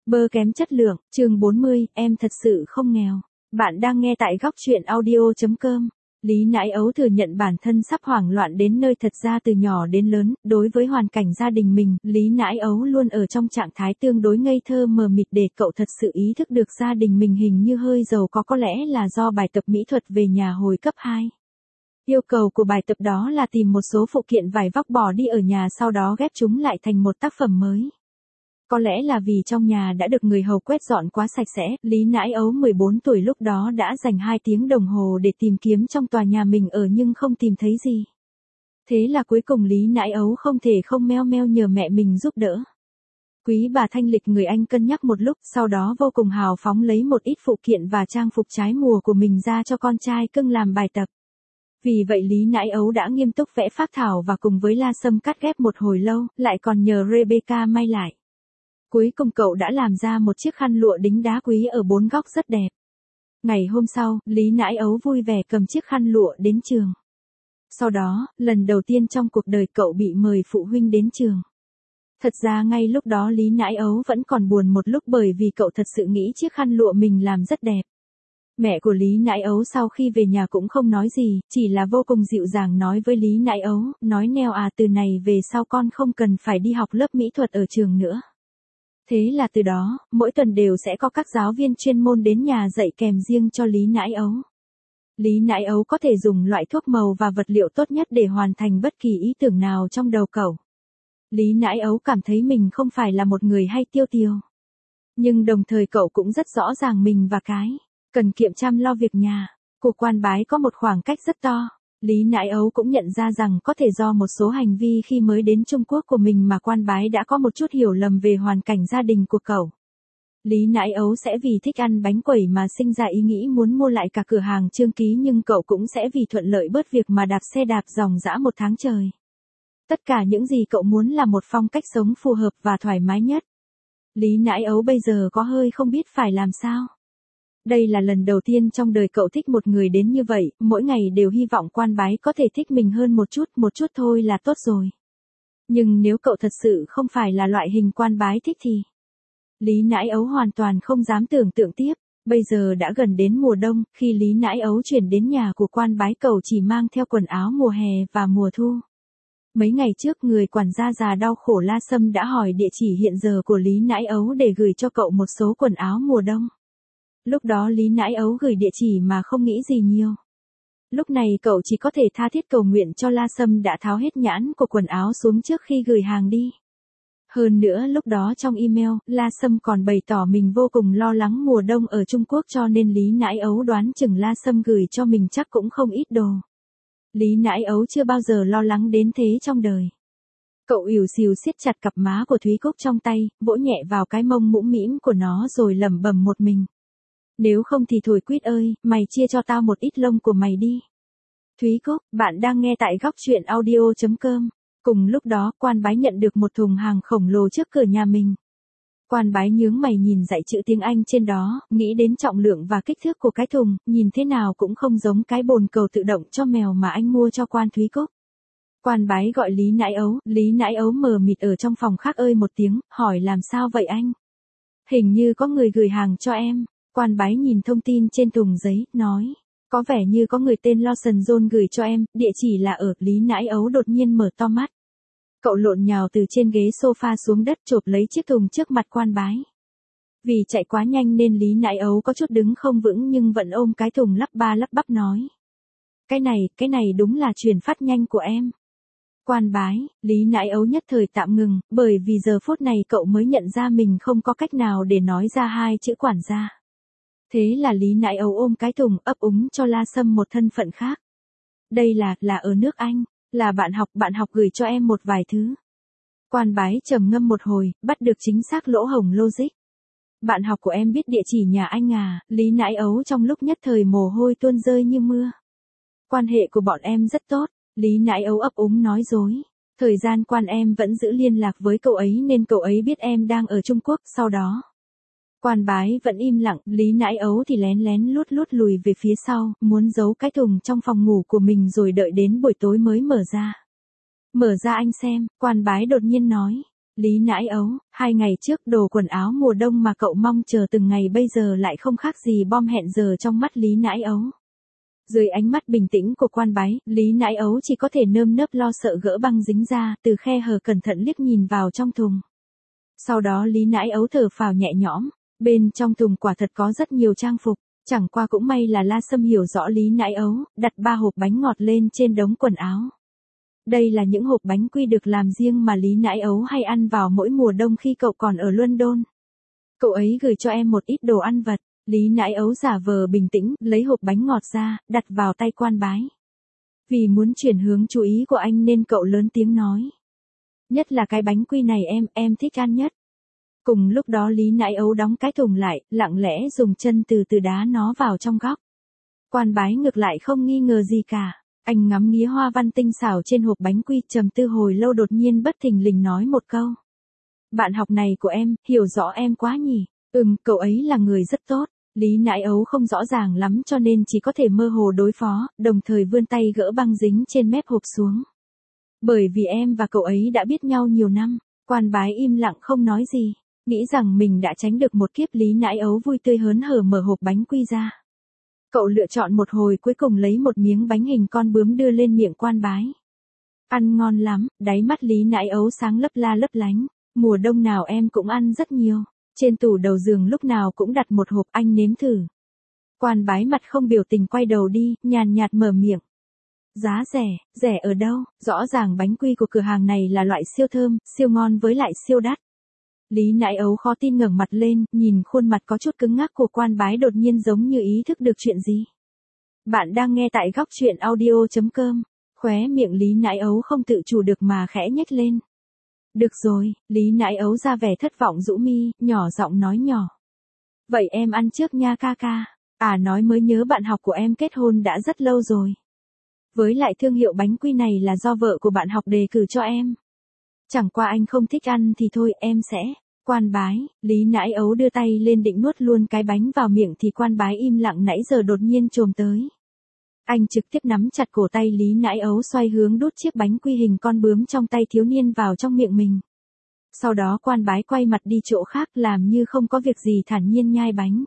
Bơ kém chất lượng, chương 40, em thật sự không nghèo. Bạn đang nghe tại góc truyện audio.com. Lý Nãi Ấu thừa nhận bản thân sắp hoảng loạn đến nơi. Thật ra từ nhỏ đến lớn, đối với hoàn cảnh gia đình mình, Lý Nãi Ấu luôn ở trong trạng thái tương đối ngây thơ mờ mịt. Để cậu thật sự ý thức được gia đình mình hình như hơi giàu có lẽ là do bài tập mỹ thuật về nhà hồi cấp 2. Yêu cầu của bài tập đó là tìm một số phụ kiện vải vóc bỏ đi ở nhà, sau đó ghép chúng lại thành một tác phẩm mới. Có lẽ là vì trong nhà đã được người hầu quét dọn quá sạch sẽ, Lý Nãi Ấu 14 tuổi lúc đó đã dành 2 tiếng đồng hồ để tìm kiếm trong tòa nhà mình ở nhưng không tìm thấy gì. Thế là cuối cùng Lý Nãi Ấu không thể không meo meo nhờ mẹ mình giúp đỡ. Quý bà thanh lịch người Anh cân nhắc một lúc, sau đó vô cùng hào phóng lấy một ít phụ kiện và trang phục trái mùa của mình ra cho con trai cưng làm bài tập. Vì vậy Lý Nãi Ấu đã nghiêm túc vẽ phác thảo và cùng với La Sâm cắt ghép một hồi lâu, lại còn nhờ Rebecca may lại. Cuối cùng cậu đã làm ra một chiếc khăn lụa đính đá quý ở 4 góc rất đẹp. Ngày hôm sau, Lý Nãi Ấu vui vẻ cầm chiếc khăn lụa đến trường. Sau đó, lần đầu tiên trong cuộc đời cậu bị mời phụ huynh đến trường. Thật ra ngay lúc đó Lý Nãi Ấu vẫn còn buồn một lúc bởi vì cậu thật sự nghĩ chiếc khăn lụa mình làm rất đẹp. Mẹ của Lý Nãi Ấu sau khi về nhà cũng không nói gì, chỉ là vô cùng dịu dàng nói với Lý Nãi Ấu, nói neo từ này về sau con không cần phải đi học lớp mỹ thuật ở trường nữa. Thế là từ đó, mỗi tuần đều sẽ có các giáo viên chuyên môn đến nhà dạy kèm riêng cho Lý Nãi Ấu. Lý Nãi Ấu có thể dùng loại thuốc màu và vật liệu tốt nhất để hoàn thành bất kỳ ý tưởng nào trong đầu cậu. Lý Nãi Ấu cảm thấy mình không phải là một người hay tiêu tiều. Nhưng đồng thời cậu cũng rất rõ ràng mình và cái cần kiệm chăm lo việc nhà của Quan Bái có một khoảng cách rất to. Lý Nãi Ấu cũng nhận ra rằng có thể do một số hành vi khi mới đến Trung Quốc của mình mà Quan Bái đã có một chút hiểu lầm về hoàn cảnh gia đình của cậu. Lý Nãi Ấu sẽ vì thích ăn bánh quẩy mà sinh ra ý nghĩ muốn mua lại cả cửa hàng Trương Ký, nhưng cậu cũng sẽ vì thuận lợi bớt việc mà đạp xe đạp ròng rã một tháng trời. Tất cả những gì cậu muốn là một phong cách sống phù hợp và thoải mái nhất. Lý Nãi Ấu bây giờ có hơi không biết phải làm sao. Đây là lần đầu tiên trong đời cậu thích một người đến như vậy, mỗi ngày đều hy vọng Quan Bái có thể thích mình hơn một chút thôi là tốt rồi. Nhưng nếu cậu thật sự không phải là loại hình Quan Bái thích thì... Lý Nãi Ấu hoàn toàn không dám tưởng tượng tiếp. Bây giờ đã gần đến mùa đông, khi Lý Nãi Ấu chuyển đến nhà của Quan Bái cậu chỉ mang theo quần áo mùa hè và mùa thu. Mấy ngày trước người quản gia già đau khổ La Sâm đã hỏi địa chỉ hiện giờ của Lý Nãi Ấu để gửi cho cậu một số quần áo mùa đông. Lúc đó Lý Nãi Ấu gửi địa chỉ mà không nghĩ gì nhiều. Lúc này cậu chỉ có thể tha thiết cầu nguyện cho La Sâm đã tháo hết nhãn của quần áo xuống trước khi gửi hàng đi. Hơn nữa lúc đó trong email, La Sâm còn bày tỏ mình vô cùng lo lắng mùa đông ở Trung Quốc cho nên Lý Nãi Ấu đoán chừng La Sâm gửi cho mình chắc cũng không ít đồ. Lý Nãi Ấu chưa bao giờ lo lắng đến thế trong đời. Cậu ỉu xìu siết chặt cặp má của Thúy Cúc trong tay, vỗ nhẹ vào cái mông mũm mĩm của nó rồi lẩm bẩm một mình. Nếu không thì Thổi Quýt ơi, mày chia cho tao một ít lông của mày đi. Thúy Cúc, bạn đang nghe tại góc truyện audio.com. Cùng lúc đó, Quan Bái nhận được một thùng hàng khổng lồ trước cửa nhà mình. Quan Bái nhướng mày nhìn dãy chữ tiếng Anh trên đó, nghĩ đến trọng lượng và kích thước của cái thùng, nhìn thế nào cũng không giống cái bồn cầu tự động cho mèo mà anh mua cho Quan Thúy Cúc. Quan Bái gọi Lý Nãi Ấu mờ mịt ở trong phòng khác ơi một tiếng, hỏi làm sao vậy anh? Hình như có người gửi hàng cho em. Quan Bái nhìn thông tin trên thùng giấy, nói. Có vẻ như có người tên Lawson John gửi cho em, địa chỉ là ở. Lý Nãi Ấu đột nhiên mở to mắt. Cậu lộn nhào từ trên ghế sofa xuống đất chộp lấy chiếc thùng trước mặt Quan Bái. Vì chạy quá nhanh nên Lý Nãi Ấu có chút đứng không vững nhưng vẫn ôm cái thùng lắp ba lắp bắp nói. Cái này đúng là chuyển phát nhanh của em. Quan Bái, Lý Nãi Ấu nhất thời tạm ngừng, bởi vì giờ phút này cậu mới nhận ra mình không có cách nào để nói ra hai chữ quản gia. Thế là Lý Nãi Ấu ôm cái thùng ấp úng cho La Sâm một thân phận khác. Đây là ở nước Anh, là bạn học gửi cho em một vài thứ. Quan Bái trầm ngâm một hồi, bắt được chính xác lỗ hổng logic. Bạn học của em biết địa chỉ nhà anh à? Lý Nãi Ấu trong lúc nhất thời mồ hôi tuôn rơi như mưa. Quan hệ của bọn em rất tốt, Lý Nãi Ấu ấp úng nói dối. Thời gian Quan em vẫn giữ liên lạc với cậu ấy nên cậu ấy biết em đang ở Trung Quốc, sau đó. Quan Bái vẫn im lặng, Lý Nãi Ấu thì lén lén lút lùi về phía sau, muốn giấu cái thùng trong phòng ngủ của mình rồi đợi đến buổi tối mới mở ra. Mở ra anh xem, Quan Bái đột nhiên nói. Lý Nãi Ấu, 2 ngày trước đồ quần áo mùa đông mà cậu mong chờ từng ngày bây giờ lại không khác gì bom hẹn giờ trong mắt Lý Nãi Ấu. Dưới ánh mắt bình tĩnh của quan bái, Lý Nãi Ấu chỉ có thể nơm nớp lo sợ gỡ băng dính ra, từ khe hở cẩn thận liếc nhìn vào trong thùng. Sau đó Lý Nãi Ấu thở phào nhẹ nhõm, bên trong thùng quả thật có rất nhiều trang phục, chẳng qua cũng may là La Sâm hiểu rõ Lý Nãi Ấu, đặt 3 hộp bánh ngọt lên trên đống quần áo. Đây là những hộp bánh quy được làm riêng mà Lý Nãi Ấu hay ăn vào mỗi mùa đông khi cậu còn ở London. Cậu ấy gửi cho em một ít đồ ăn vặt. Lý Nãi Ấu giả vờ bình tĩnh, lấy hộp bánh ngọt ra, đặt vào tay quan bái. Vì muốn chuyển hướng chú ý của anh nên cậu lớn tiếng nói. Nhất là cái bánh quy này em thích ăn nhất. Cùng lúc đó Lý Nãi Ấu đóng cái thùng lại, lặng lẽ dùng chân từ từ đá nó vào trong góc. Quan bái ngược lại không nghi ngờ gì cả. Anh ngắm nghía hoa văn tinh xảo trên hộp bánh quy, trầm tư hồi lâu đột nhiên bất thình lình nói một câu. Bạn học này của em, hiểu rõ em quá nhỉ. Cậu ấy là người rất tốt. Lý Nãi Ấu không rõ ràng lắm cho nên chỉ có thể mơ hồ đối phó, đồng thời vươn tay gỡ băng dính trên mép hộp xuống. Bởi vì em và cậu ấy đã biết nhau nhiều năm, quan bái im lặng không nói gì, nghĩ rằng mình đã tránh được một kiếp. Lý Nãi Ấu vui tươi hớn hở mở hộp bánh quy ra. Cậu lựa chọn một hồi cuối cùng lấy một miếng bánh hình con bướm đưa lên miệng quan bái. Ăn ngon lắm, đáy mắt Lý Nãi Ấu sáng lấp la lấp lánh, mùa đông nào em cũng ăn rất nhiều. Trên tủ đầu giường lúc nào cũng đặt một hộp, anh nếm thử. Quan bái mặt không biểu tình quay đầu đi, nhàn nhạt mở miệng. Giá rẻ, rẻ ở đâu, rõ ràng bánh quy của cửa hàng này là loại siêu thơm, siêu ngon với lại siêu đắt. Lý Nãi Ấu khó tin ngẩng mặt lên, nhìn khuôn mặt có chút cứng ngắc của quan bái đột nhiên giống như ý thức được chuyện gì. Bạn đang nghe tại góc truyện audio.com, khóe miệng Lý Nãi Ấu không tự chủ được mà khẽ nhếch lên. Được rồi, Lý Nãi Ấu ra vẻ thất vọng rũ mi, nhỏ giọng nói nhỏ. Vậy em ăn trước nha ca ca. Nói mới nhớ bạn học của em kết hôn đã rất lâu rồi. Với lại thương hiệu bánh quy này là do vợ của bạn học đề cử cho em. Chẳng qua anh không thích ăn thì thôi em sẽ. Quan bái, Lý Nãi Ấu đưa tay lên định nuốt luôn cái bánh vào miệng thì quan bái im lặng nãy giờ đột nhiên chồm tới. Anh trực tiếp nắm chặt cổ tay Lý Nãi Ấu xoay hướng đút chiếc bánh quy hình con bướm trong tay thiếu niên vào trong miệng mình. Sau đó quan bái quay mặt đi chỗ khác làm như không có việc gì thản nhiên nhai bánh.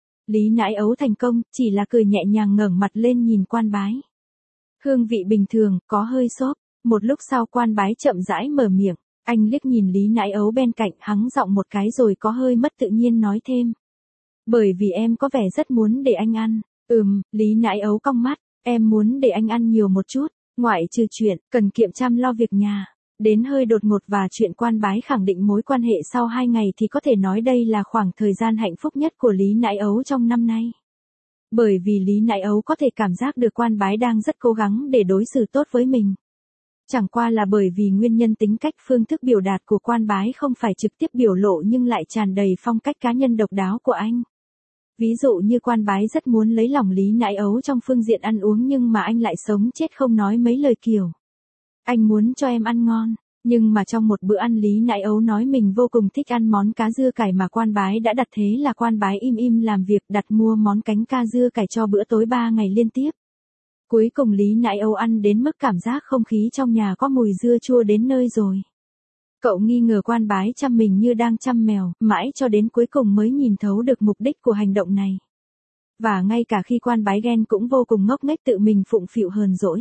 Lý Nãi Ấu thành công, chỉ là cười nhẹ nhàng ngẩng mặt lên nhìn quan bái. Hương vị bình thường, có hơi xốp. Một lúc sau quan bái chậm rãi mở miệng, anh liếc nhìn Lý Nãi Ấu bên cạnh hắng giọng một cái rồi có hơi mất tự nhiên nói thêm. Bởi vì em có vẻ rất muốn để anh ăn. Lý Nãi Ấu cong mắt, em muốn để anh ăn nhiều một chút, ngoại trừ chuyện, cần kiệm chăm lo việc nhà. Đến hơi đột ngột và chuyện quan bái khẳng định mối quan hệ sau 2 ngày thì có thể nói đây là khoảng thời gian hạnh phúc nhất của Lý Nãi Ấu trong năm nay. Bởi vì Lý Nãi Ấu có thể cảm giác được quan bái đang rất cố gắng để đối xử tốt với mình. Chẳng qua là bởi vì nguyên nhân tính cách phương thức biểu đạt của quan bái không phải trực tiếp biểu lộ nhưng lại tràn đầy phong cách cá nhân độc đáo của anh. Ví dụ như quan bái rất muốn lấy lòng Lý Nãi Ấu trong phương diện ăn uống nhưng mà anh lại sống chết không nói mấy lời kiểu. Anh muốn cho em ăn ngon, nhưng mà trong một bữa ăn Lý Nãi Ấu nói mình vô cùng thích ăn món cá dưa cải mà quan bái đã đặt, thế là quan bái im im làm việc đặt mua món cánh ca dưa cải cho bữa tối 3 ngày liên tiếp. Cuối cùng Lý Nãi Ấu ăn đến mức cảm giác không khí trong nhà có mùi dưa chua đến nơi rồi. Cậu nghi ngờ quan bái chăm mình như đang chăm mèo, mãi cho đến cuối cùng mới nhìn thấu được mục đích của hành động này. Và ngay cả khi quan bái ghen cũng vô cùng ngốc nghếch tự mình phụng phịu hờn dỗi.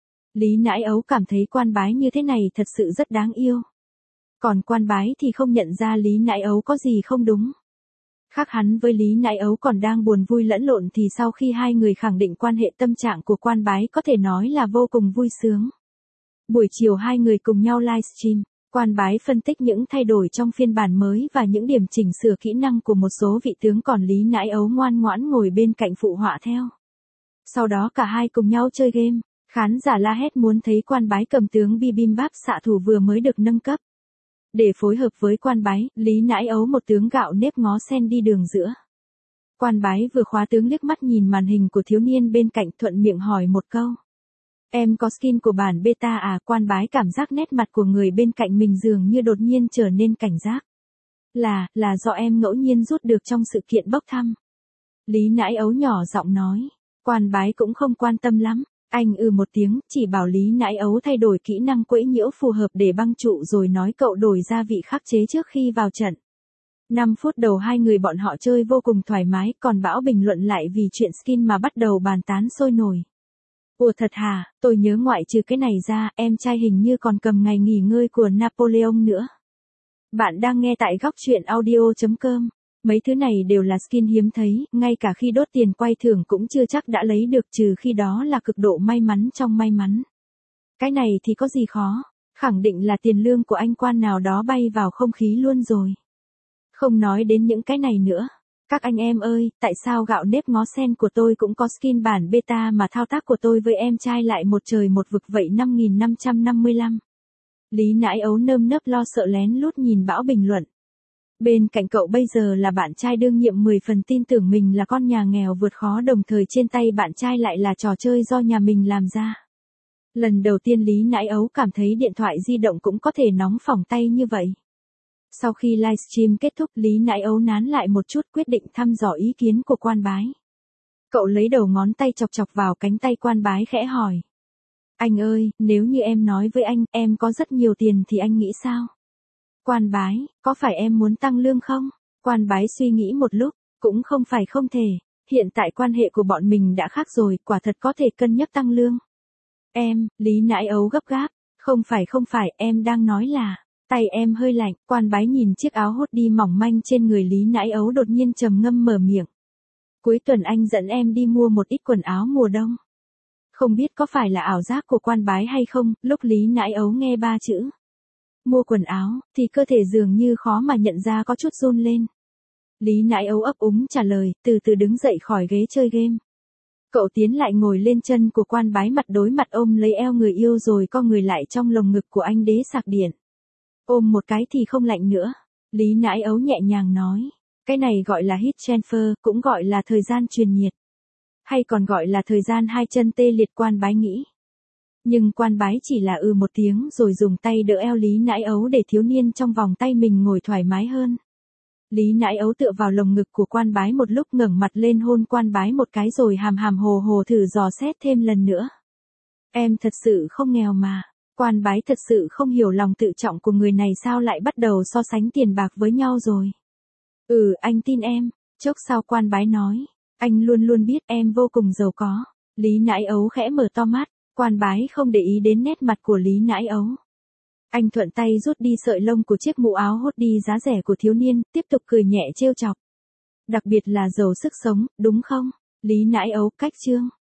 Lý Nãi Ấu cảm thấy quan bái như thế này thật sự rất đáng yêu. Còn quan bái thì không nhận ra Lý Nãi Ấu có gì không đúng. Khác hắn với Lý Nãi Ấu còn đang buồn vui lẫn lộn thì sau khi hai người khẳng định quan hệ tâm trạng của quan bái có thể nói là vô cùng vui sướng. Buổi chiều hai người cùng nhau livestream, quan bái phân tích những thay đổi trong phiên bản mới và những điểm chỉnh sửa kỹ năng của một số vị tướng còn Lý Nãi Ấu ngoan ngoãn ngồi bên cạnh phụ họa theo. Sau đó cả hai cùng nhau chơi game, khán giả la hét muốn thấy quan bái cầm tướng Bibimbap xạ thủ vừa mới được nâng cấp. Để phối hợp với quan bái, Lý Nãi Ấu một tướng gạo nếp ngó sen đi đường giữa. Quan bái vừa khóa tướng liếc mắt nhìn màn hình của thiếu niên bên cạnh thuận miệng hỏi một câu. Em có skin của bản beta à? Quan bái cảm giác nét mặt của người bên cạnh mình dường như đột nhiên trở nên cảnh giác. Là do em ngẫu nhiên rút được trong sự kiện bốc thăm. Lý Nãi Ấu nhỏ giọng nói. Quan bái cũng không quan tâm lắm. Anh một tiếng, chỉ bảo Lý Nãi Ấu thay đổi kỹ năng quẫy nhiễu phù hợp để băng trụ rồi nói cậu đổi gia vị khắc chế trước khi vào trận. 5 phút đầu hai người bọn họ chơi vô cùng thoải mái, còn Bão bình luận lại vì chuyện skin mà bắt đầu bàn tán sôi nổi. Ủa thật hả, tôi nhớ ngoại trừ cái này ra, em trai hình như còn cầm ngày nghỉ ngơi của Napoleon nữa. Bạn đang nghe tại góc truyện audio.com. Mấy thứ này đều là skin hiếm thấy, ngay cả khi đốt tiền quay thưởng cũng chưa chắc đã lấy được, trừ khi đó là cực độ may mắn trong may mắn. Cái này thì có gì khó, khẳng định là tiền lương của anh quan nào đó bay vào không khí luôn rồi. Không nói đến những cái này nữa. Các anh em ơi, tại sao gạo nếp ngó sen của tôi cũng có skin bản beta mà thao tác của tôi với em trai lại một trời một vực vậy? 5555. Lý Nãi Ấu nơm nớp lo sợ lén lút nhìn Bão bình luận. Bên cạnh cậu bây giờ là bạn trai đương nhiệm 10 phần tin tưởng mình là con nhà nghèo vượt khó, đồng thời trên tay bạn trai lại là trò chơi do nhà mình làm ra. Lần đầu tiên Lý Nãi Ấu cảm thấy điện thoại di động cũng có thể nóng phỏng tay như vậy. Sau khi livestream kết thúc, Lý Nãi Ấu nán lại một chút, quyết định thăm dò ý kiến của Quan Bái. Cậu lấy đầu ngón tay chọc chọc vào cánh tay Quan Bái khẽ hỏi. Anh ơi, nếu như em nói với anh, em có rất nhiều tiền thì anh nghĩ sao? Quan Bái, có phải em muốn tăng lương không? Quan Bái suy nghĩ một lúc, cũng không phải không thể. Hiện tại quan hệ của bọn mình đã khác rồi, quả thật có thể cân nhắc tăng lương. Em, Lý Nãi Ấu gấp gáp. Không phải, em đang nói là... Tay em hơi lạnh, Quan Bái nhìn chiếc áo hoodie mỏng manh trên người Lý Nãi Ấu đột nhiên trầm ngâm mở miệng. Cuối tuần anh dẫn em đi mua một ít quần áo mùa đông. Không biết có phải là ảo giác của Quan Bái hay không, lúc Lý Nãi Ấu nghe 3 chữ mua quần áo, thì cơ thể dường như khó mà nhận ra có chút run lên. Lý Nãi Ấu ấp úng trả lời, từ từ đứng dậy khỏi ghế chơi game. Cậu tiến lại ngồi lên chân của Quan Bái, mặt đối mặt ôm lấy eo người yêu rồi co người lại trong lồng ngực của anh đế sạc điện. Ôm một cái thì không lạnh nữa. Lý Nãi Ấu nhẹ nhàng nói. Cái này gọi là heat transfer, cũng gọi là thời gian truyền nhiệt. Hay còn gọi là thời gian hai chân tê liệt, Quan Bái nghĩ. Nhưng Quan Bái chỉ là một tiếng rồi dùng tay đỡ eo Lý Nãi Ấu để thiếu niên trong vòng tay mình ngồi thoải mái hơn. Lý Nãi Ấu tựa vào lồng ngực của Quan Bái một lúc, ngẩng mặt lên hôn Quan Bái một cái rồi hàm hàm hồ hồ thử dò xét thêm lần nữa. Em thật sự không nghèo mà. Quan Bái thật sự không hiểu lòng tự trọng của người này sao lại bắt đầu so sánh tiền bạc với nhau rồi. Anh tin em. Chốc sau Quan Bái nói. Anh luôn luôn biết em vô cùng giàu có. Lý Nãi Ấu khẽ mở to mắt. Quan Bái không để ý đến nét mặt của Lý Nãi Ấu. Anh thuận tay rút đi sợi lông của chiếc mũ áo hoodie giá rẻ của thiếu niên, tiếp tục cười nhẹ trêu chọc. Đặc biệt là giàu sức sống, đúng không? Lý Nãi Ấu cách chương.